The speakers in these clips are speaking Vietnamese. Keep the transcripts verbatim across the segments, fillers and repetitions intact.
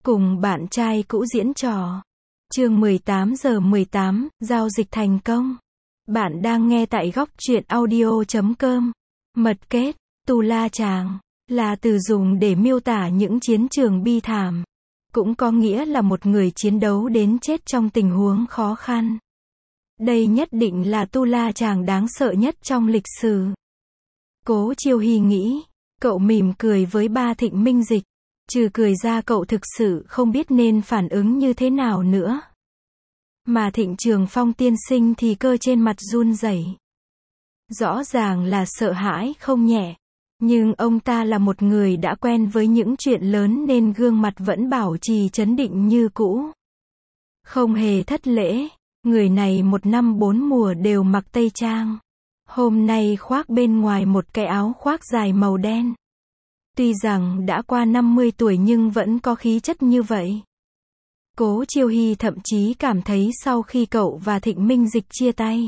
cùng bạn trai cũ diễn trò. Chương mười tám giờ mười tám, giao dịch thành công. Bạn đang nghe tại góc truyện audio chấm com. Mật kết, tu la chàng, là từ dùng để miêu tả những chiến trường bi thảm. Cũng có nghĩa là một người chiến đấu đến chết trong tình huống khó khăn. Đây nhất định là tu la chàng đáng sợ nhất trong lịch sử. Cố Chiêu Hy nghĩ, cậu mỉm cười với ba Thịnh Minh Dịch. Trừ cười ra cậu thực sự không biết nên phản ứng như thế nào nữa. Mà Thịnh Trường Phong tiên sinh thì cơ trên mặt run rẩy. Rõ ràng là sợ hãi không nhẹ. Nhưng ông ta là một người đã quen với những chuyện lớn nên gương mặt vẫn bảo trì trấn định như cũ. Không hề thất lễ, người này một năm bốn mùa đều mặc tây trang. Hôm nay khoác bên ngoài một cái áo khoác dài màu đen. Tuy rằng đã qua năm mươi tuổi nhưng vẫn có khí chất như vậy. Cố Chiêu Hy thậm chí cảm thấy sau khi cậu và Thịnh Minh Dịch chia tay,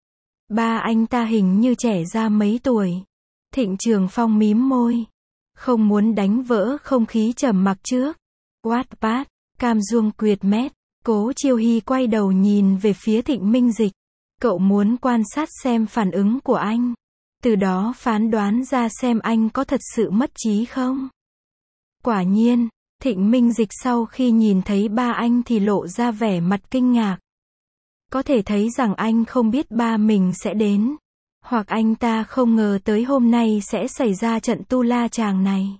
ba anh ta hình như trẻ ra mấy tuổi. Thịnh Trường Phong mím môi, không muốn đánh vỡ không khí trầm mặc trước. Wattpad, Cam Duông Quyệt Mét. Cố Chiêu Hy quay đầu nhìn về phía Thịnh Minh Dịch. Cậu muốn quan sát xem phản ứng của anh. Từ đó phán đoán ra xem anh có thật sự mất trí không. Quả nhiên, Thịnh Minh Dịch sau khi nhìn thấy ba anh thì lộ ra vẻ mặt kinh ngạc. Có thể thấy rằng anh không biết ba mình sẽ đến. Hoặc anh ta không ngờ tới hôm nay sẽ xảy ra trận tu la chàng này.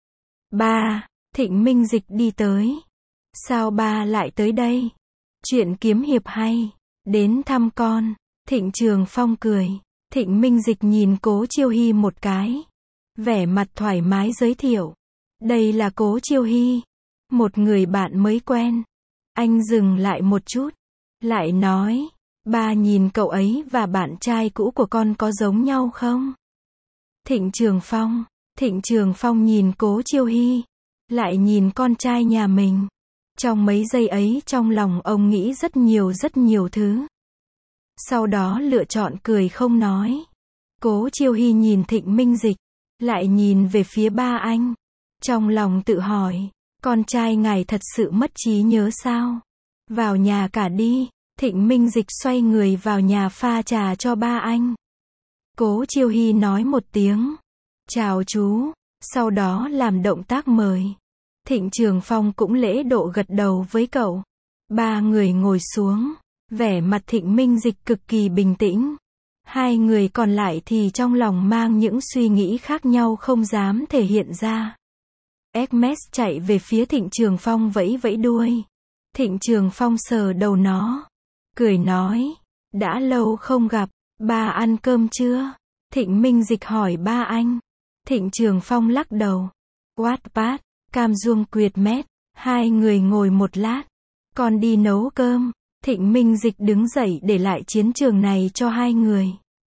Ba, Thịnh Minh Dịch đi tới. Sao ba lại tới đây? Chuyện kiếm hiệp hay. Đến thăm con. Thịnh Trường Phong cười. Thịnh Minh Dịch nhìn Cố Chiêu Hy một cái. Vẻ mặt thoải mái giới thiệu. Đây là Cố Chiêu Hy. Một người bạn mới quen. Anh dừng lại một chút. Lại nói. Ba nhìn cậu ấy và bạn trai cũ của con có giống nhau không? Thịnh Trường Phong. Thịnh Trường Phong nhìn Cố Chiêu Hy. Lại nhìn con trai nhà mình. Trong mấy giây ấy trong lòng ông nghĩ rất nhiều rất nhiều thứ. Sau đó lựa chọn cười không nói. Cố Chiêu Hy nhìn Thịnh Minh Dịch. Lại nhìn về phía ba anh. Trong lòng tự hỏi. Con trai ngài thật sự mất trí nhớ sao? Vào nhà cả đi. Thịnh Minh Dịch xoay người vào nhà pha trà cho ba anh. Cố Chiêu Hy nói một tiếng. Chào chú. Sau đó làm động tác mời. Thịnh Trường Phong cũng lễ độ gật đầu với cậu. Ba người ngồi xuống. Vẻ mặt Thịnh Minh Dịch cực kỳ bình tĩnh. Hai người còn lại thì trong lòng mang những suy nghĩ khác nhau không dám thể hiện ra. Hermes chạy về phía Thịnh Trường Phong vẫy vẫy đuôi. Thịnh Trường Phong sờ đầu nó. Cười nói. Đã lâu không gặp. Ba ăn cơm chưa? Thịnh Minh Dịch hỏi ba anh. Thịnh Trường Phong lắc đầu. Wattpad, Cam Duông Quyệt Mét. Hai người ngồi một lát. Con đi nấu cơm. Thịnh Minh Dịch đứng dậy để lại chiến trường này cho hai người.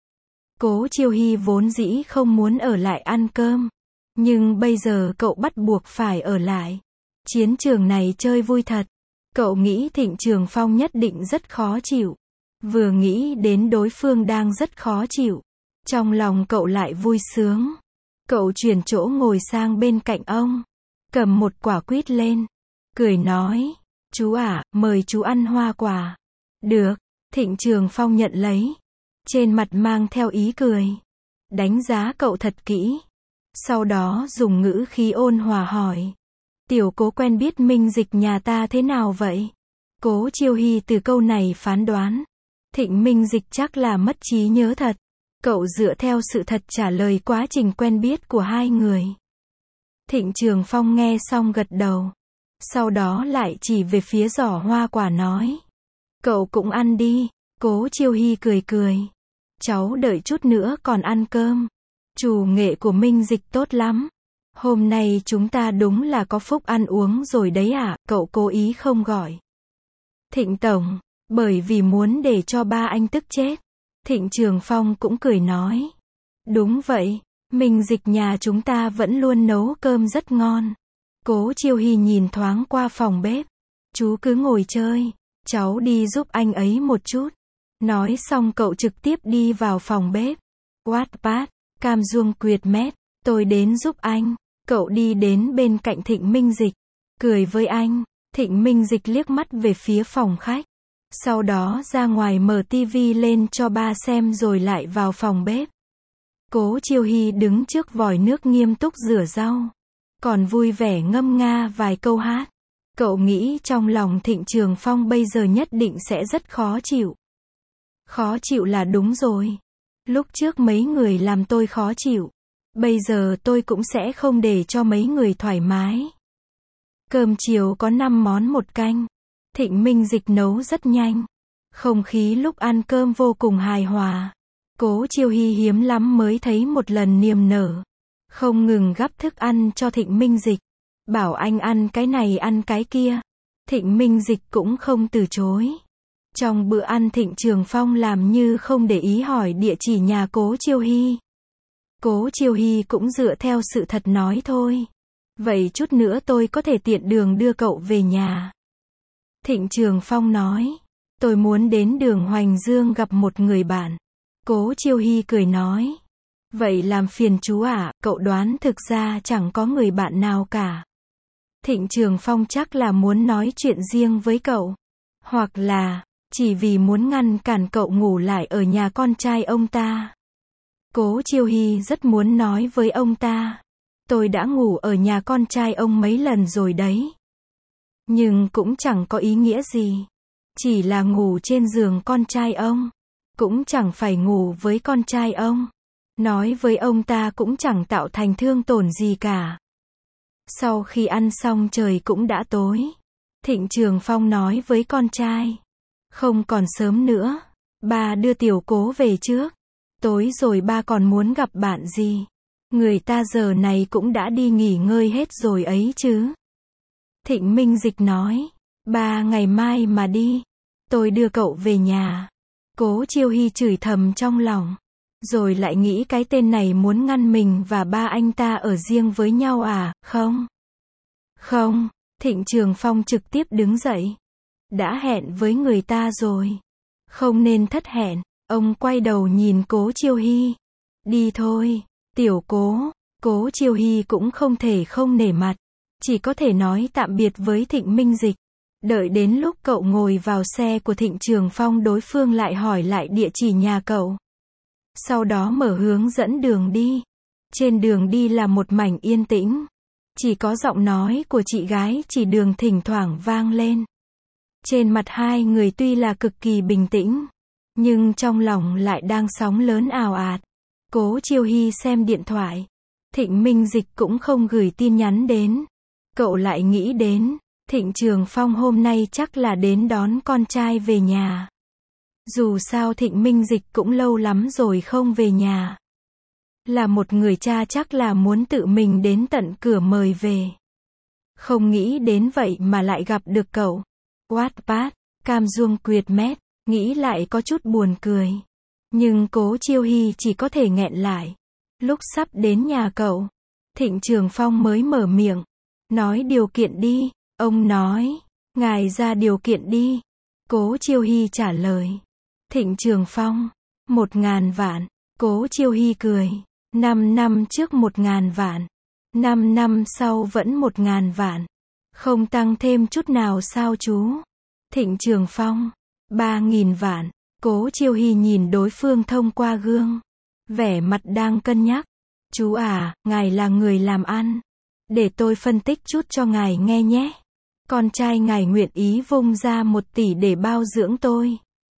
Cố Chiêu Hy vốn dĩ không muốn ở lại ăn cơm. Nhưng bây giờ cậu bắt buộc phải ở lại. Chiến trường này chơi vui thật. Cậu nghĩ Thịnh Trường Phong nhất định rất khó chịu. Vừa nghĩ đến đối phương đang rất khó chịu. Trong lòng cậu lại vui sướng. Cậu chuyển chỗ ngồi sang bên cạnh ông. Cầm một quả quýt lên. Cười nói. Chú à, mời chú ăn hoa quả. Được. Thịnh Trường Phong nhận lấy. Trên mặt mang theo ý cười. Đánh giá cậu thật kỹ. Sau đó dùng ngữ khí ôn hòa hỏi. Tiểu Cố quen biết Minh Dịch nhà ta thế nào vậy? Cố Chiêu Hy từ câu này phán đoán. Thịnh Minh Dịch chắc là mất trí nhớ thật. Cậu dựa theo sự thật trả lời quá trình quen biết của hai người. Thịnh Trường Phong nghe xong gật đầu. Sau đó lại chỉ về phía giỏ hoa quả nói. Cậu cũng ăn đi. Cố Chiêu Hy cười cười. Cháu đợi chút nữa còn ăn cơm. Chủ nghệ của Minh Dịch tốt lắm. Hôm nay chúng ta đúng là có phúc ăn uống rồi đấy à, cậu cố ý không gọi. Thịnh Tổng, bởi vì muốn để cho ba anh tức chết. Thịnh Trường Phong cũng cười nói. Đúng vậy, Minh Dịch nhà chúng ta vẫn luôn nấu cơm rất ngon. Cố Chiêu Hy nhìn thoáng qua phòng bếp. Chú cứ ngồi chơi, cháu đi giúp anh ấy một chút. Nói xong cậu trực tiếp đi vào phòng bếp. Wattpad, Cam Duông Quyệt Mét. Tôi đến giúp anh. Cậu đi đến bên cạnh Thịnh Minh Dịch. cười với anh. Thịnh Minh Dịch liếc mắt về phía phòng khách. Sau đó ra ngoài mở tivi lên cho ba xem rồi lại vào phòng bếp. Cố Chiêu Hy đứng trước vòi nước nghiêm túc rửa rau. Còn vui vẻ ngâm nga vài câu hát. Cậu nghĩ trong lòng Thịnh Trường Phong bây giờ nhất định sẽ rất khó chịu. Khó chịu là đúng rồi. Lúc trước mấy người làm tôi khó chịu. Bây giờ tôi cũng sẽ không để cho mấy người thoải mái. Cơm chiều có năm món một canh. Thịnh Minh Dịch nấu rất nhanh. Không khí lúc ăn cơm vô cùng hài hòa. Cố Chiêu Hy hiếm lắm mới thấy một lần niềm nở. Không ngừng gắp thức ăn cho Thịnh Minh Dịch. Bảo anh ăn cái này ăn cái kia. Thịnh Minh Dịch cũng không từ chối. Trong bữa ăn Thịnh Trường Phong làm như không để ý hỏi địa chỉ nhà Cố Chiêu Hy. Cố Chiêu Hy cũng dựa theo sự thật nói thôi. Vậy chút nữa tôi có thể tiện đường đưa cậu về nhà. Thịnh Trường Phong nói. Tôi muốn đến đường Hoành Dương gặp một người bạn. Cố Chiêu Hy cười nói. Vậy làm phiền chú ạ, cậu đoán thực ra chẳng có người bạn nào cả. Thịnh Trường Phong chắc là muốn nói chuyện riêng với cậu. Hoặc là, chỉ vì muốn ngăn cản cậu ngủ lại ở nhà con trai ông ta. Cố Chiêu Hy rất muốn nói với ông ta. Tôi đã ngủ ở nhà con trai ông mấy lần rồi đấy. Nhưng cũng chẳng có ý nghĩa gì. Chỉ là ngủ trên giường con trai ông. Cũng chẳng phải ngủ với con trai ông. Nói với ông ta cũng chẳng tạo thành thương tổn gì cả. Sau khi ăn xong trời cũng đã tối. Thịnh Trường Phong nói với con trai. Không còn sớm nữa. Ba đưa tiểu Cố về trước. Tối rồi ba còn muốn gặp bạn gì. Người ta giờ này cũng đã đi nghỉ ngơi hết rồi ấy chứ. Thịnh Minh Dịch nói. Ba ngày mai mà đi. Tôi đưa cậu về nhà. Cố Chiêu Hy chửi thầm trong lòng. Rồi lại nghĩ cái tên này muốn ngăn mình và ba anh ta ở riêng với nhau à, không? Không, Thịnh Trường Phong trực tiếp đứng dậy. Đã hẹn với người ta rồi. Không nên thất hẹn. Ông quay đầu nhìn Cố Chiêu Hy. Đi thôi, tiểu Cố. Cố Chiêu Hy cũng không thể không nể mặt. Chỉ có thể nói tạm biệt với Thịnh Minh Dịch. Đợi đến lúc cậu ngồi vào xe của Thịnh Trường Phong đối phương lại hỏi lại địa chỉ nhà cậu. Sau đó mở hướng dẫn đường đi. Trên đường đi là một mảnh yên tĩnh. Chỉ có giọng nói của chị gái chỉ đường thỉnh thoảng vang lên. Trên mặt hai người tuy là cực kỳ bình tĩnh. Nhưng trong lòng lại đang sóng lớn ào ạt. Cố Chiêu Hy xem điện thoại. Thịnh Minh Dịch cũng không gửi tin nhắn đến. Cậu lại nghĩ đến. Thịnh Trường Phong hôm nay chắc là đến đón con trai về nhà. Dù sao Thịnh Minh Dịch cũng lâu lắm rồi không về nhà. Là một người cha chắc là muốn tự mình đến tận cửa mời về. Không nghĩ đến vậy mà lại gặp được cậu. Wattpad, Cam Duông Quyệt Mét, nghĩ lại có chút buồn cười. Nhưng Cố Chiêu Hy chỉ có thể nghẹn lại. Lúc sắp đến nhà cậu, Thịnh Trường Phong mới mở miệng. Nói điều kiện đi, ông nói. Ngài ra điều kiện đi. Cố Chiêu Hy trả lời. Thịnh Trường Phong, một ngàn vạn. Cố Chiêu Hy cười. Năm năm trước một ngàn vạn. Năm năm sau vẫn một ngàn vạn. Không tăng thêm chút nào sao chú? Thịnh Trường Phong, ba nghìn vạn. Cố Chiêu Hy nhìn đối phương thông qua gương. Vẻ mặt đang cân nhắc. Chú à, ngài là người làm ăn. Để tôi phân tích chút cho ngài nghe nhé. Con trai ngài nguyện ý vung ra một tỷ để bao dưỡng tôi.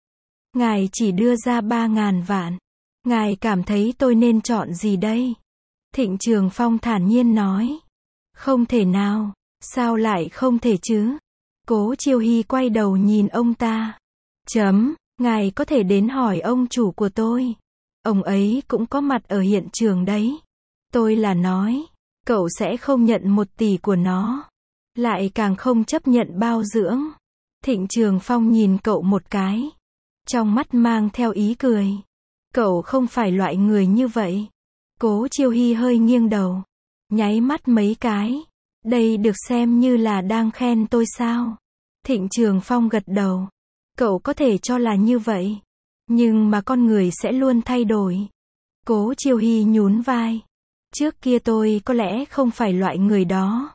Ngài chỉ đưa ra ba ngàn vạn. Ngài cảm thấy tôi nên chọn gì đây? Thịnh Trường Phong thản nhiên nói. Không thể nào. Sao lại không thể chứ? Cố Chiêu Hy quay đầu nhìn ông ta. Chấm, ngài có thể đến hỏi ông chủ của tôi. Ông ấy cũng có mặt ở hiện trường đấy. Tôi là nói, cậu sẽ không nhận một tỷ của nó. Lại càng không chấp nhận bao dưỡng. Thịnh Trường Phong nhìn cậu một cái. Trong mắt mang theo ý cười. Cậu không phải loại người như vậy. Cố Chiêu Hy hơi nghiêng đầu. Nháy mắt mấy cái. Đây được xem như là đang khen tôi sao? Thịnh Trường Phong gật đầu. Cậu có thể cho là như vậy. Nhưng mà con người sẽ luôn thay đổi. Cố Chiêu Hy nhún vai. Trước kia tôi có lẽ không phải loại người đó.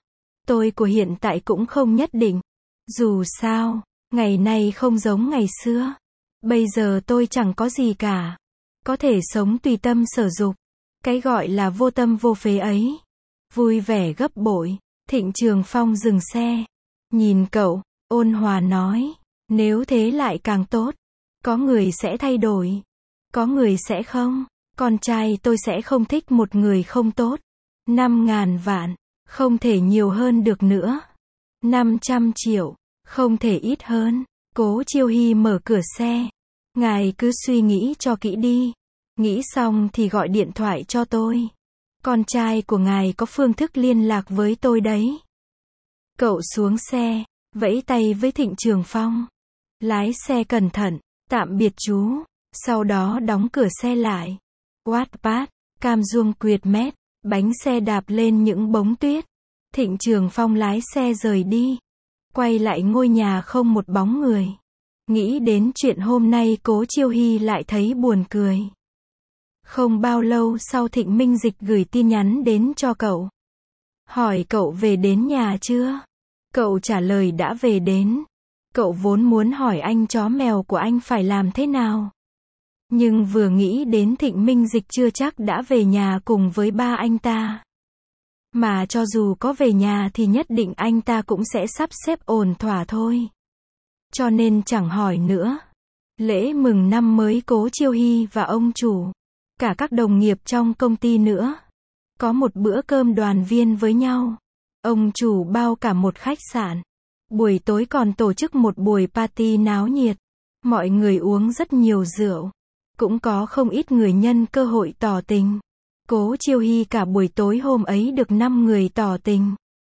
tôi của hiện tại cũng không nhất định. Dù sao, ngày nay không giống ngày xưa. Bây giờ tôi chẳng có gì cả. Có thể sống tùy tâm sở dục. Cái gọi là vô tâm vô phế ấy. Vui vẻ gấp bội. Thịnh Trường Phong dừng xe. Nhìn cậu, ôn hòa nói. Nếu thế lại càng tốt. Có người sẽ thay đổi. Có người sẽ không. Con trai tôi sẽ không thích một người không tốt. Năm ngàn vạn. Không thể nhiều hơn được nữa. Năm trăm triệu. Không thể ít hơn. Cố Chiêu Hy mở cửa xe. Ngài cứ suy nghĩ cho kỹ đi. Nghĩ xong thì gọi điện thoại cho tôi. Con trai của ngài có phương thức liên lạc với tôi đấy. Cậu xuống xe, vẫy tay với Thịnh Trường Phong. Lái xe cẩn thận, tạm biệt chú. Sau đó đóng cửa xe lại. Wattpad, cam duông quyệt mét, bánh xe đạp lên những bóng tuyết. Thịnh Trường Phong lái xe rời đi. Quay lại ngôi nhà không một bóng người. Nghĩ đến chuyện hôm nay Cố Chiêu Hy lại thấy buồn cười. Không bao lâu sau Thịnh Minh Dịch gửi tin nhắn đến cho cậu. Hỏi cậu về đến nhà chưa? Cậu trả lời đã về đến. Cậu vốn muốn hỏi anh chó mèo của anh phải làm thế nào. Nhưng vừa nghĩ đến Thịnh Minh Dịch chưa chắc đã về nhà cùng với ba anh ta. Mà cho dù có về nhà thì nhất định anh ta cũng sẽ sắp xếp ổn thỏa thôi. Cho nên chẳng hỏi nữa. Lễ mừng năm mới Cố Chiêu Hy và ông chủ. Cả các đồng nghiệp trong công ty nữa. Có một bữa cơm đoàn viên với nhau. Ông chủ bao cả một khách sạn. Buổi tối còn tổ chức một buổi party náo nhiệt. Mọi người uống rất nhiều rượu. Cũng có không ít người nhân cơ hội tỏ tình. Cố Chiêu Hy cả buổi tối hôm ấy được năm người tỏ tình.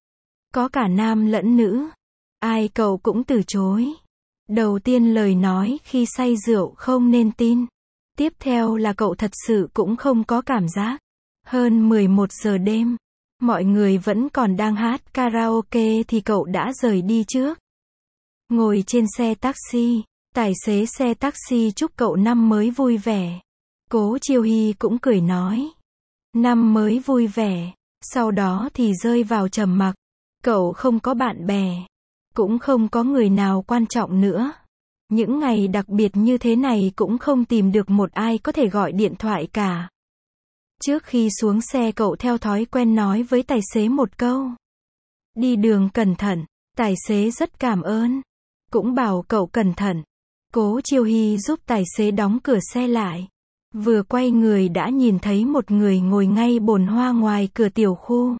Có cả nam lẫn nữ. Ai cậu cũng từ chối. Đầu tiên lời nói khi say rượu không nên tin. Tiếp theo là cậu thật sự cũng không có cảm giác. Hơn mười một giờ đêm. Mọi người vẫn còn đang hát karaoke thì cậu đã rời đi trước. Ngồi trên xe taxi. Tài xế xe taxi chúc cậu năm mới vui vẻ. Cố Chiêu Hy cũng cười nói. Năm mới vui vẻ. Sau đó thì rơi vào trầm mặc. Cậu không có bạn bè. Cũng không có người nào quan trọng nữa. Những ngày đặc biệt như thế này cũng không tìm được một ai có thể gọi điện thoại cả. Trước khi xuống xe cậu theo thói quen nói với tài xế một câu. Đi đường cẩn thận. Tài xế rất cảm ơn. Cũng bảo cậu cẩn thận. Cố Chiêu Hy giúp tài xế đóng cửa xe lại. Vừa quay người đã nhìn thấy một người ngồi ngay bồn hoa ngoài cửa tiểu khu.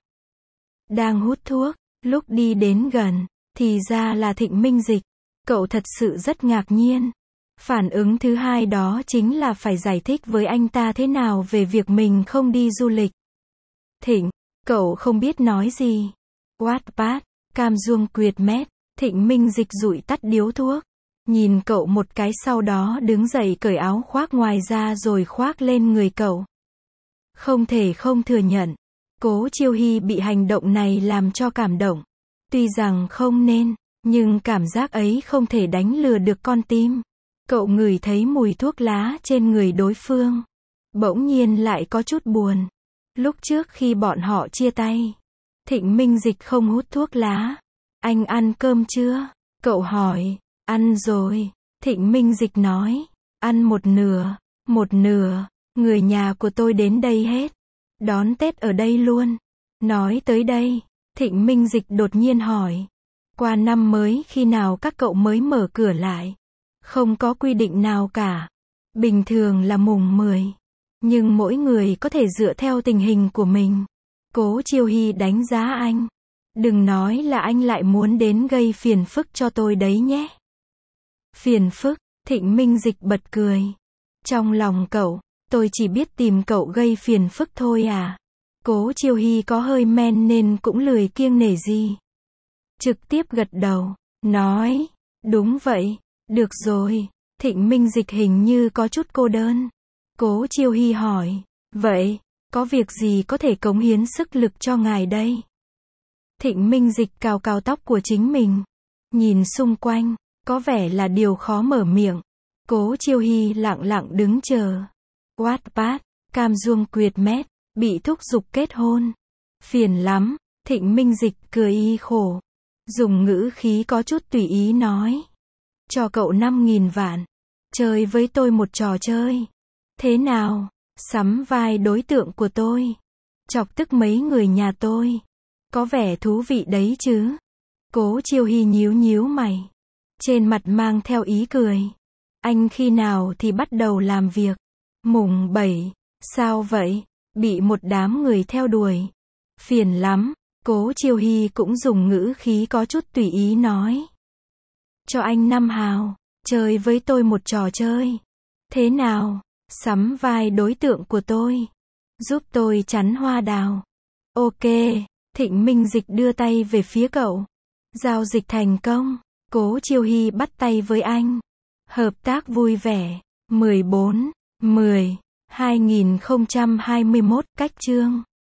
Đang hút thuốc. Lúc đi đến gần, thì ra là Thịnh Minh Dịch. Cậu thật sự rất ngạc nhiên. Phản ứng thứ hai đó chính là phải giải thích với anh ta thế nào về việc mình không đi du lịch. Thịnh, cậu không biết nói gì. Wattpad, cam duông quyệt mét, Thịnh Minh Dịch dụi tắt điếu thuốc. Nhìn cậu một cái sau đó đứng dậy cởi áo khoác ngoài ra rồi khoác lên người cậu. Không thể không thừa nhận. Cố Chiêu Hy bị hành động này làm cho cảm động. Tuy rằng không nên, nhưng cảm giác ấy không thể đánh lừa được con tim. Cậu ngửi thấy mùi thuốc lá trên người đối phương. Bỗng nhiên lại có chút buồn. Lúc trước khi bọn họ chia tay, Thịnh Minh Dịch không hút thuốc lá. Anh ăn cơm chưa? Cậu hỏi. Ăn rồi. Thịnh Minh Dịch nói. Ăn một nửa. Một nửa. Người nhà của tôi đến đây hết. Đón Tết ở đây luôn. Nói tới đây, Thịnh Minh Dịch đột nhiên hỏi. Qua năm mới khi nào các cậu mới mở cửa lại? Không có quy định nào cả. Bình thường là mùng mười. Nhưng mỗi người có thể dựa theo tình hình của mình. Cố Chiêu Hy đánh giá anh. Đừng nói là anh lại muốn đến gây phiền phức cho tôi đấy nhé. Phiền phức, Thịnh Minh Dịch bật cười. Trong lòng cậu, tôi chỉ biết tìm cậu gây phiền phức thôi à. Cố Chiêu Hy có hơi men nên cũng lười kiêng nể gì. Trực tiếp gật đầu, nói, đúng vậy, được rồi. Thịnh Minh Dịch hình như có chút cô đơn. Cố Chiêu Hy hỏi, vậy, có việc gì có thể cống hiến sức lực cho ngài đây? Thịnh Minh Dịch cào cào tóc của chính mình. Nhìn xung quanh, có vẻ là điều khó mở miệng. Cố Chiêu Hy lặng lặng đứng chờ. Wattpad, cam duông quyệt mét, bị thúc giục kết hôn. Phiền lắm, Thịnh Minh Dịch cười y khổ. Dùng ngữ khí có chút tùy ý nói. Cho cậu năm nghìn vạn. Chơi với tôi một trò chơi. Thế nào? Sắm vai đối tượng của tôi. Chọc tức mấy người nhà tôi. Có vẻ thú vị đấy chứ. Cố Chiêu Hy nhíu nhíu mày. Trên mặt mang theo ý cười. Anh khi nào thì bắt đầu làm việc? Mùng bảy. Sao vậy? Bị một đám người theo đuổi. Phiền lắm. Cố Chiêu Hy cũng dùng ngữ khí có chút tùy ý nói. Cho anh năm hào. Chơi với tôi một trò chơi. Thế nào? Sắm vai đối tượng của tôi. Giúp tôi chắn hoa đào. Ok. Thịnh Minh Dịch đưa tay về phía cậu. Giao dịch thành công. Cố Chiêu Hy bắt tay với anh. Hợp tác vui vẻ. mười bốn, mười, hai nghìn không trăm hai mươi mốt, cách chương.